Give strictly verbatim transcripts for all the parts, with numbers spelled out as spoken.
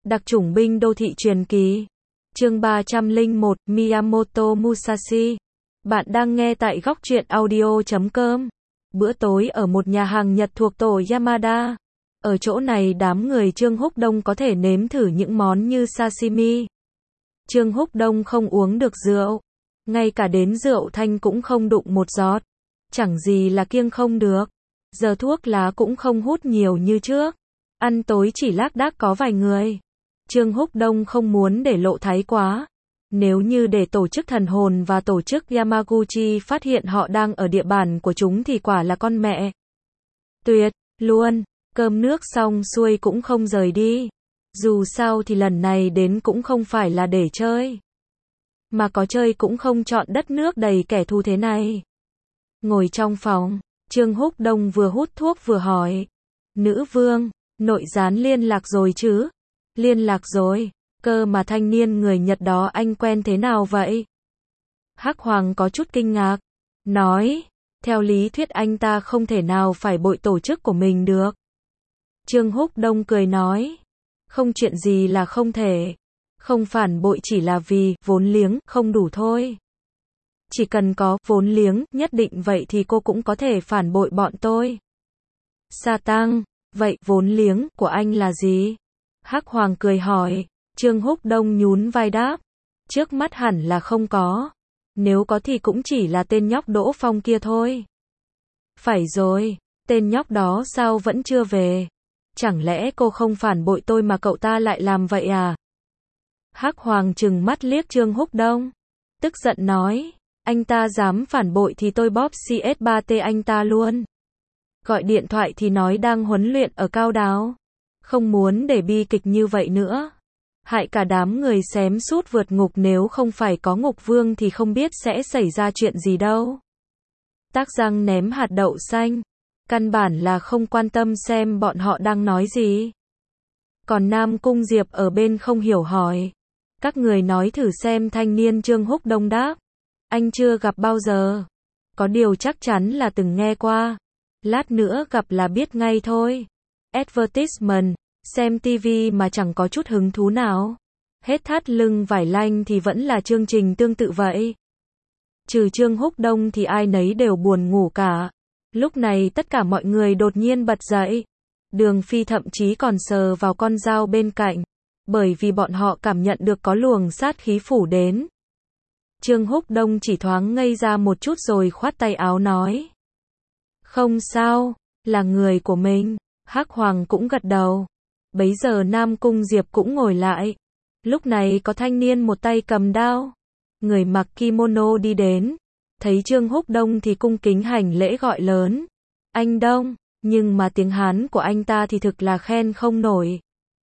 Đặc chủng binh đô thị truyền kỳ. Chương ba trăm lẻ một, Miyamoto Musashi. Bạn đang nghe tại góc truyện audio chấm com. Bữa tối ở một nhà hàng Nhật thuộc tổ Yamada. Ở chỗ này đám người Trương Húc Đông có thể nếm thử những món như sashimi. Trương Húc Đông không uống được rượu. Ngay cả đến rượu thanh cũng không đụng một giọt. Chẳng gì là kiêng không được. Giờ thuốc lá cũng không hút nhiều như trước. Ăn tối chỉ lác đác có vài người. Trương Húc Đông không muốn để lộ thái quá. Nếu như để tổ chức thần hồn và tổ chức Yamaguchi phát hiện họ đang ở địa bàn của chúng thì quả là con mẹ. Tuyệt, luôn, cơm nước xong xuôi cũng không rời đi. Dù sao thì lần này đến cũng không phải là để chơi. Mà có chơi cũng không chọn đất nước đầy kẻ thù thế này. Ngồi trong phòng, Trương Húc Đông vừa hút thuốc vừa hỏi. Nữ vương, nội gián liên lạc rồi chứ? Liên lạc rồi, cơ mà thanh niên người Nhật đó anh quen thế nào vậy? Hắc Hoàng có chút kinh ngạc, nói, theo lý thuyết anh ta không thể nào phải bội tổ chức của mình được. Trương Húc Đông cười nói, không chuyện gì là không thể, không phản bội chỉ là vì vốn liếng không đủ thôi. Chỉ cần có vốn liếng nhất định vậy thì cô cũng có thể phản bội bọn tôi. Sa Tăng, vậy vốn liếng của anh là gì? Hắc Hoàng cười hỏi. Trương Húc Đông nhún vai đáp, trước mắt hẳn là không có. Nếu có thì cũng chỉ là tên nhóc Đỗ Phong kia thôi. Phải rồi, tên nhóc đó sao vẫn chưa về? Chẳng lẽ cô không phản bội tôi mà cậu ta lại làm vậy à? Hắc Hoàng trừng mắt liếc Trương Húc Đông, tức giận nói, anh ta dám phản bội thì tôi bóp xê ét ba tê anh ta luôn. Gọi điện thoại thì nói đang huấn luyện ở Cao Đáo. Không muốn để bi kịch như vậy nữa. Hại cả đám người xém sút vượt ngục, nếu không phải có ngục vương thì không biết sẽ xảy ra chuyện gì đâu. Tác răng ném hạt đậu xanh. Căn bản là không quan tâm xem bọn họ đang nói gì. Còn Nam Cung Diệp ở bên không hiểu hỏi. Các người nói thử xem, thanh niên Trương Húc Đông đáp. Anh chưa gặp bao giờ. Có điều chắc chắn là từng nghe qua. Lát nữa gặp là biết ngay thôi. Advertisement, xem ti vi mà chẳng có chút hứng thú nào. Hết thắt lưng vải lanh thì vẫn là chương trình tương tự vậy. Trừ Trương Húc Đông thì ai nấy đều buồn ngủ cả. Lúc này tất cả mọi người đột nhiên bật dậy. Đường Phi thậm chí còn sờ vào con dao bên cạnh. Bởi vì bọn họ cảm nhận được có luồng sát khí phủ đến. Trương Húc Đông chỉ thoáng ngây ra một chút rồi khoát tay áo nói. Không sao, là người của mình. Hắc Hoàng cũng gật đầu. Bấy giờ Nam Cung Diệp cũng ngồi lại. Lúc này có thanh niên một tay cầm đao. Người mặc kimono đi đến. Thấy Trương Húc Đông thì cung kính hành lễ gọi lớn. Anh Đông, nhưng mà tiếng Hán của anh ta thì thực là khen không nổi.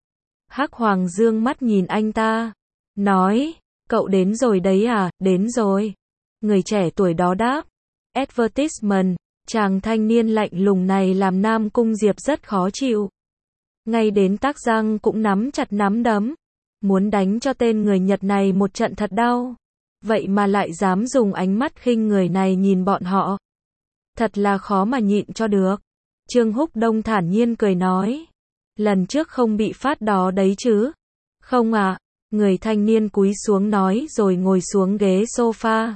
Hắc Hoàng dương mắt nhìn anh ta. Nói, cậu đến rồi đấy à? Đến rồi. Người trẻ tuổi đó đáp. Advertisement. Chàng thanh niên lạnh lùng này làm Nam Cung Diệp rất khó chịu. Ngay đến tắc răng cũng nắm chặt nắm đấm. Muốn đánh cho tên người Nhật này một trận thật đau. Vậy mà lại dám dùng ánh mắt khinh người này nhìn bọn họ. Thật là khó mà nhịn cho được. Trương Húc Đông thản nhiên cười nói. Lần trước không bị phát đó đấy chứ? Không à. Người thanh niên cúi xuống nói rồi ngồi xuống ghế sofa.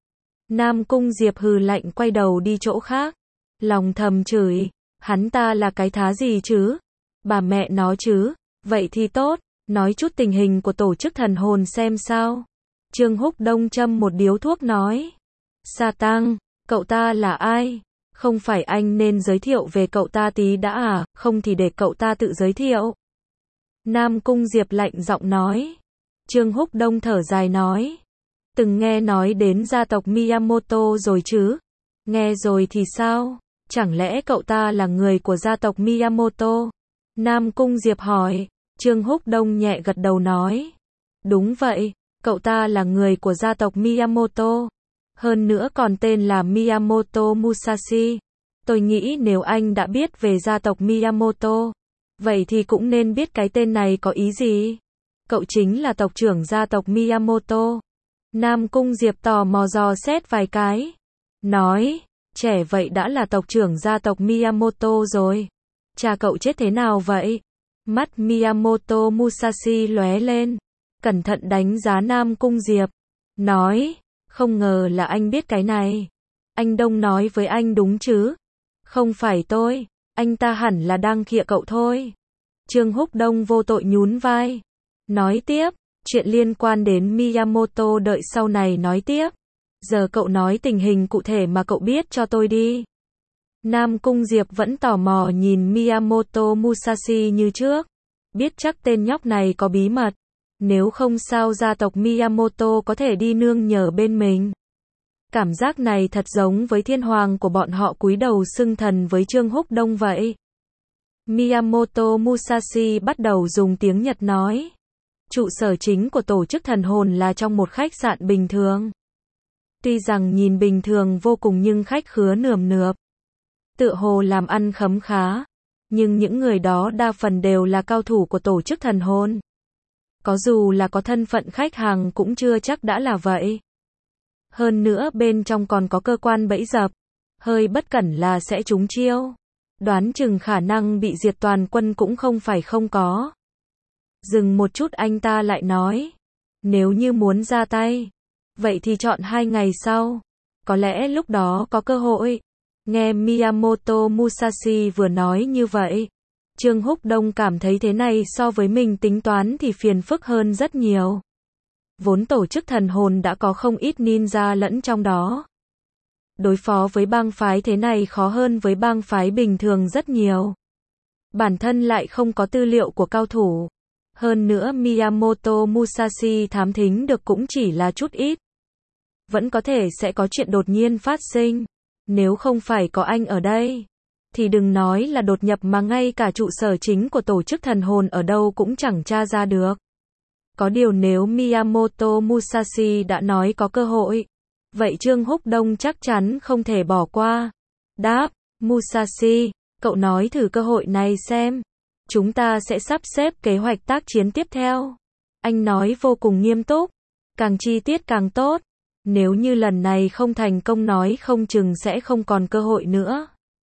Nam Cung Diệp hừ lạnh quay đầu đi chỗ khác. Lòng thầm chửi, hắn ta là cái thá gì chứ? Bà mẹ nó chứ? Vậy thì tốt, nói chút tình hình của tổ chức thần hồn xem sao. Trương Húc Đông châm một điếu thuốc nói. Sa Tăng, cậu ta là ai? Không phải anh nên giới thiệu về cậu ta tí đã à? Không thì để cậu ta tự giới thiệu. Nam Cung Diệp lạnh giọng nói. Trương Húc Đông thở dài nói. Từng nghe nói đến gia tộc Miyamoto rồi chứ? Nghe rồi thì sao? Chẳng lẽ cậu ta là người của gia tộc Miyamoto? Nam Cung Diệp hỏi. Trương Húc Đông nhẹ gật đầu nói. Đúng vậy, cậu ta là người của gia tộc Miyamoto. Hơn nữa còn tên là Miyamoto Musashi. Tôi nghĩ nếu anh đã biết về gia tộc Miyamoto, vậy thì cũng nên biết cái tên này có ý gì. Cậu chính là tộc trưởng gia tộc Miyamoto. Nam Cung Diệp tò mò dò xét vài cái. Nói, trẻ vậy đã là tộc trưởng gia tộc Miyamoto rồi. Cha cậu chết thế nào vậy? Mắt Miyamoto Musashi lóe lên, cẩn thận đánh giá Nam Cung Diệp, nói, không ngờ là anh biết cái này. Anh Đông nói với anh đúng chứ? Không phải tôi, anh ta hẳn là đang khịa cậu thôi. Trương Húc Đông vô tội nhún vai, nói tiếp, chuyện liên quan đến Miyamoto đợi sau này nói tiếp. Giờ cậu nói tình hình cụ thể mà cậu biết cho tôi đi. Nam Cung Diệp vẫn tò mò nhìn Miyamoto Musashi như trước. Biết chắc tên nhóc này có bí mật. Nếu không sao gia tộc Miyamoto có thể đi nương nhờ bên mình. Cảm giác này thật giống với thiên hoàng của bọn họ cúi đầu xưng thần với Trương Húc Đông vậy. Miyamoto Musashi bắt đầu dùng tiếng Nhật nói. Trụ sở chính của tổ chức thần hồn là trong một khách sạn bình thường. Tuy rằng nhìn bình thường vô cùng nhưng khách khứa nườm nượp. Tựa hồ làm ăn khấm khá. Nhưng những người đó đa phần đều là cao thủ của tổ chức thần hồn. Có dù là có thân phận khách hàng cũng chưa chắc đã là vậy. Hơn nữa bên trong còn có cơ quan bẫy dập. Hơi bất cẩn là sẽ trúng chiêu. Đoán chừng khả năng bị diệt toàn quân cũng không phải không có. Dừng một chút anh ta lại nói. Nếu như muốn ra tay. Vậy thì chọn hai ngày sau. Có lẽ lúc đó có cơ hội. Nghe Miyamoto Musashi vừa nói như vậy. Trương Húc Đông cảm thấy thế này so với mình tính toán thì phiền phức hơn rất nhiều. Vốn tổ chức thần hồn đã có không ít ninja lẫn trong đó. Đối phó với bang phái thế này khó hơn với bang phái bình thường rất nhiều. Bản thân lại không có tư liệu của cao thủ. Hơn nữa Miyamoto Musashi thám thính được cũng chỉ là chút ít. Vẫn có thể sẽ có chuyện đột nhiên phát sinh. Nếu không phải có anh ở đây, thì đừng nói là đột nhập mà ngay cả trụ sở chính của tổ chức thần hồn ở đâu cũng chẳng tra ra được. Có điều nếu Miyamoto Musashi đã nói có cơ hội, vậy Trương Húc Đông chắc chắn không thể bỏ qua. Đáp, Musashi, cậu nói thử cơ hội này xem. Chúng ta sẽ sắp xếp kế hoạch tác chiến tiếp theo. Anh nói vô cùng nghiêm túc, càng chi tiết càng tốt. Nếu như lần này không thành công nói không chừng sẽ không còn cơ hội nữa.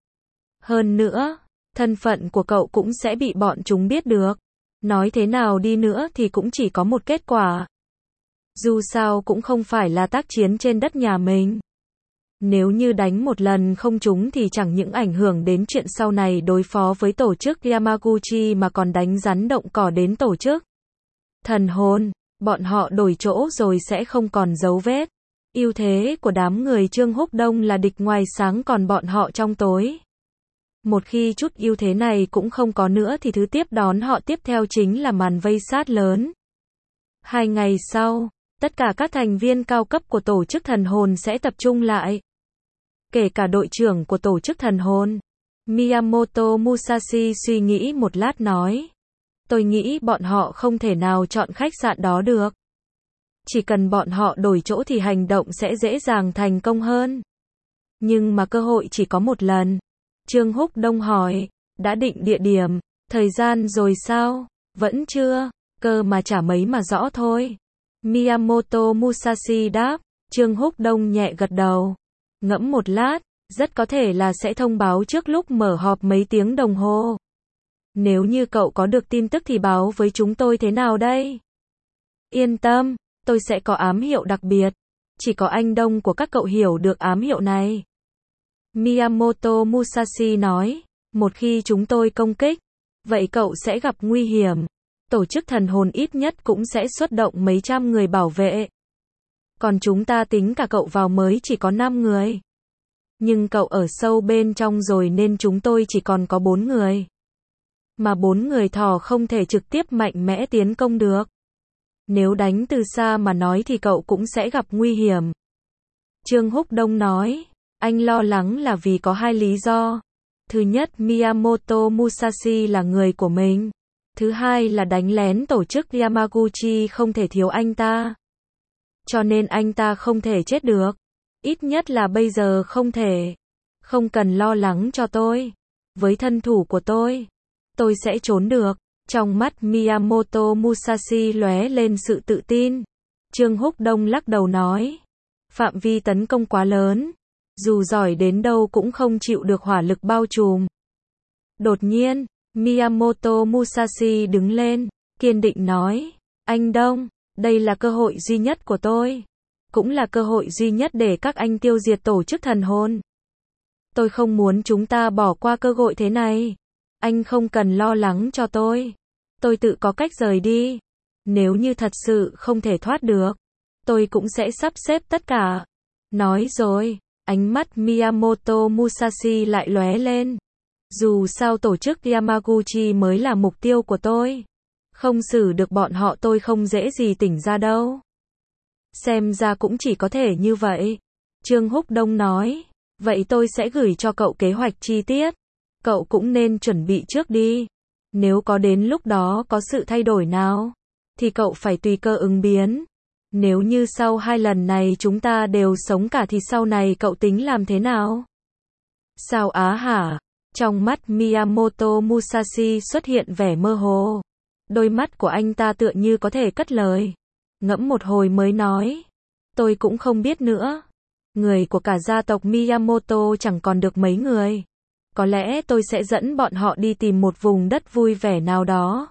Hơn nữa, thân phận của cậu cũng sẽ bị bọn chúng biết được. Nói thế nào đi nữa thì cũng chỉ có một kết quả. Dù sao cũng không phải là tác chiến trên đất nhà mình. Nếu như đánh một lần không trúng thì chẳng những ảnh hưởng đến chuyện sau này đối phó với tổ chức Yamaguchi mà còn đánh rắn động cỏ đến tổ chức thần hồn. Bọn họ đổi chỗ rồi sẽ không còn dấu vết. Ưu thế của đám người Trương Húc Đông là địch ngoài sáng còn bọn họ trong tối. Một khi chút ưu thế này cũng không có nữa thì thứ tiếp đón họ tiếp theo chính là màn vây sát lớn. Hai ngày sau, tất cả các thành viên cao cấp của tổ chức thần hồn sẽ tập trung lại. Kể cả đội trưởng của tổ chức thần hồn. Miyamoto Musashi suy nghĩ một lát nói. Tôi nghĩ bọn họ không thể nào chọn khách sạn đó được. Chỉ cần bọn họ đổi chỗ thì hành động sẽ dễ dàng thành công hơn. Nhưng mà cơ hội chỉ có một lần. Trương Húc Đông hỏi, đã định địa điểm, thời gian rồi sao? Vẫn chưa, cơ mà chả mấy mà rõ thôi. Miyamoto Musashi đáp, Trương Húc Đông nhẹ gật đầu. Ngẫm một lát, rất có thể là sẽ thông báo trước lúc mở họp mấy tiếng đồng hồ. Nếu như cậu có được tin tức thì báo với chúng tôi thế nào đây? Yên tâm, tôi sẽ có ám hiệu đặc biệt. Chỉ có anh Đông của các cậu hiểu được ám hiệu này. Miyamoto Musashi nói, một khi chúng tôi công kích, vậy cậu sẽ gặp nguy hiểm. Tổ chức thần hồn ít nhất cũng sẽ xuất động mấy trăm người bảo vệ. Còn chúng ta tính cả cậu vào mới chỉ có năm người. Nhưng cậu ở sâu bên trong rồi nên chúng tôi chỉ còn có bốn người. Mà bốn người thỏ không thể trực tiếp mạnh mẽ tiến công được. Nếu đánh từ xa mà nói thì cậu cũng sẽ gặp nguy hiểm. Trương Húc Đông nói, anh lo lắng là vì có hai lý do. Thứ nhất, Miyamoto Musashi là người của mình. Thứ hai là đánh lén tổ chức Yamaguchi không thể thiếu anh ta. Cho nên anh ta không thể chết được. Ít nhất là bây giờ không thể. Không cần lo lắng cho tôi. Với thân thủ của tôi, tôi sẽ trốn được. Trong mắt Miyamoto Musashi lóe lên sự tự tin. Trương Húc Đông lắc đầu nói, phạm vi tấn công quá lớn. Dù giỏi đến đâu cũng không chịu được hỏa lực bao trùm. Đột nhiên, Miyamoto Musashi đứng lên, kiên định nói, anh Đông, đây là cơ hội duy nhất của tôi. Cũng là cơ hội duy nhất để các anh tiêu diệt tổ chức thần hồn. Tôi không muốn chúng ta bỏ qua cơ hội thế này. Anh không cần lo lắng cho tôi. Tôi tự có cách rời đi. Nếu như thật sự không thể thoát được, tôi cũng sẽ sắp xếp tất cả. Nói rồi, ánh mắt Miyamoto Musashi lại lóe lên. Dù sao tổ chức Yamaguchi mới là mục tiêu của tôi. Không xử được bọn họ tôi không dễ gì tỉnh ra đâu. Xem ra cũng chỉ có thể như vậy. Trương Húc Đông nói, vậy tôi sẽ gửi cho cậu kế hoạch chi tiết. Cậu cũng nên chuẩn bị trước đi. Nếu có đến lúc đó có sự thay đổi nào, thì cậu phải tùy cơ ứng biến. Nếu như sau hai lần này chúng ta đều sống cả thì sau này cậu tính làm thế nào? Sao á hả? Trong mắt Miyamoto Musashi xuất hiện vẻ mơ hồ. Đôi mắt của anh ta tựa như có thể cất lời. Ngẫm một hồi mới nói. Tôi cũng không biết nữa. Người của cả gia tộc Miyamoto chẳng còn được mấy người. Có lẽ tôi sẽ dẫn bọn họ đi tìm một vùng đất vui vẻ nào đó.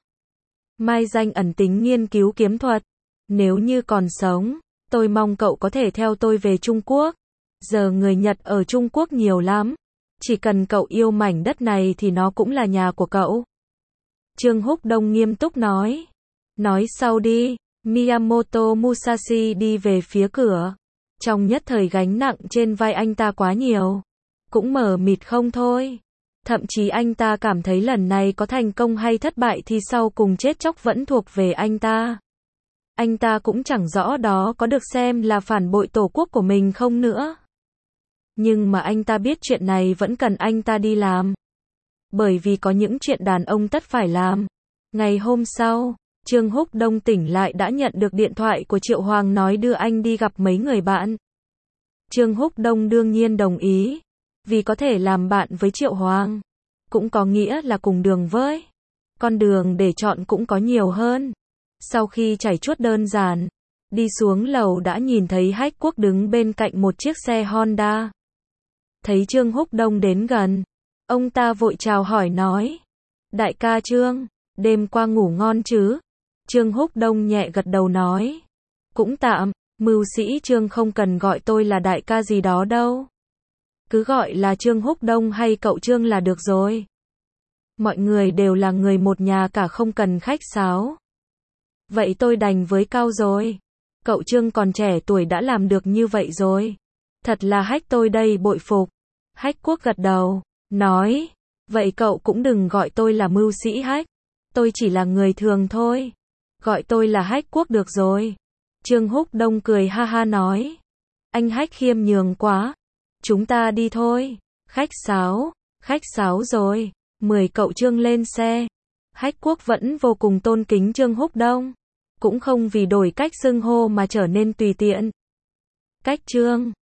Mai danh ẩn tính nghiên cứu kiếm thuật. Nếu như còn sống, tôi mong cậu có thể theo tôi về Trung Quốc. Giờ người Nhật ở Trung Quốc nhiều lắm. Chỉ cần cậu yêu mảnh đất này thì nó cũng là nhà của cậu. Trương Húc Đông nghiêm túc nói. Nói sau đi. Miyamoto Musashi đi về phía cửa. Trong nhất thời gánh nặng trên vai anh ta quá nhiều. Cũng mờ mịt không thôi. Thậm chí anh ta cảm thấy lần này có thành công hay thất bại thì sau cùng chết chóc vẫn thuộc về anh ta. Anh ta cũng chẳng rõ đó có được xem là phản bội tổ quốc của mình không nữa. Nhưng mà anh ta biết chuyện này vẫn cần anh ta đi làm. Bởi vì có những chuyện đàn ông tất phải làm. Ngày hôm sau, Trương Húc Đông tỉnh lại đã nhận được điện thoại của Triệu Hoàng nói đưa anh đi gặp mấy người bạn. Trương Húc Đông đương nhiên đồng ý. Vì có thể làm bạn với Triệu Hoàng. Cũng có nghĩa là cùng đường với. Con đường để chọn cũng có nhiều hơn. Sau khi trải chuốt đơn giản, đi xuống lầu đã nhìn thấy Hách Quốc đứng bên cạnh một chiếc xe Honda. Thấy Trương Húc Đông đến gần, ông ta vội chào hỏi nói. Đại ca Trương, đêm qua ngủ ngon chứ? Trương Húc Đông nhẹ gật đầu nói. Cũng tạm, mưu sĩ Trương không cần gọi tôi là đại ca gì đó đâu. Cứ gọi là Trương Húc Đông hay cậu Trương là được rồi. Mọi người đều là người một nhà cả không cần khách sáo. Vậy tôi đành với Cao rồi. Cậu Trương còn trẻ tuổi đã làm được như vậy rồi. Thật là Hách tôi đây bội phục. Hách Quốc gật đầu, nói. Vậy cậu cũng đừng gọi tôi là mưu sĩ Hách. Tôi chỉ là người thường thôi. Gọi tôi là Hách Quốc được rồi. Trương Húc Đông cười ha ha nói. Anh Hách khiêm nhường quá. Chúng ta đi thôi. Khách sáo, khách sáo rồi. Mời cậu Trương lên xe. Hách Quốc vẫn vô cùng tôn kính Trương Húc Đông. Cũng không vì đổi cách xưng hô mà trở nên tùy tiện. Cách Trương.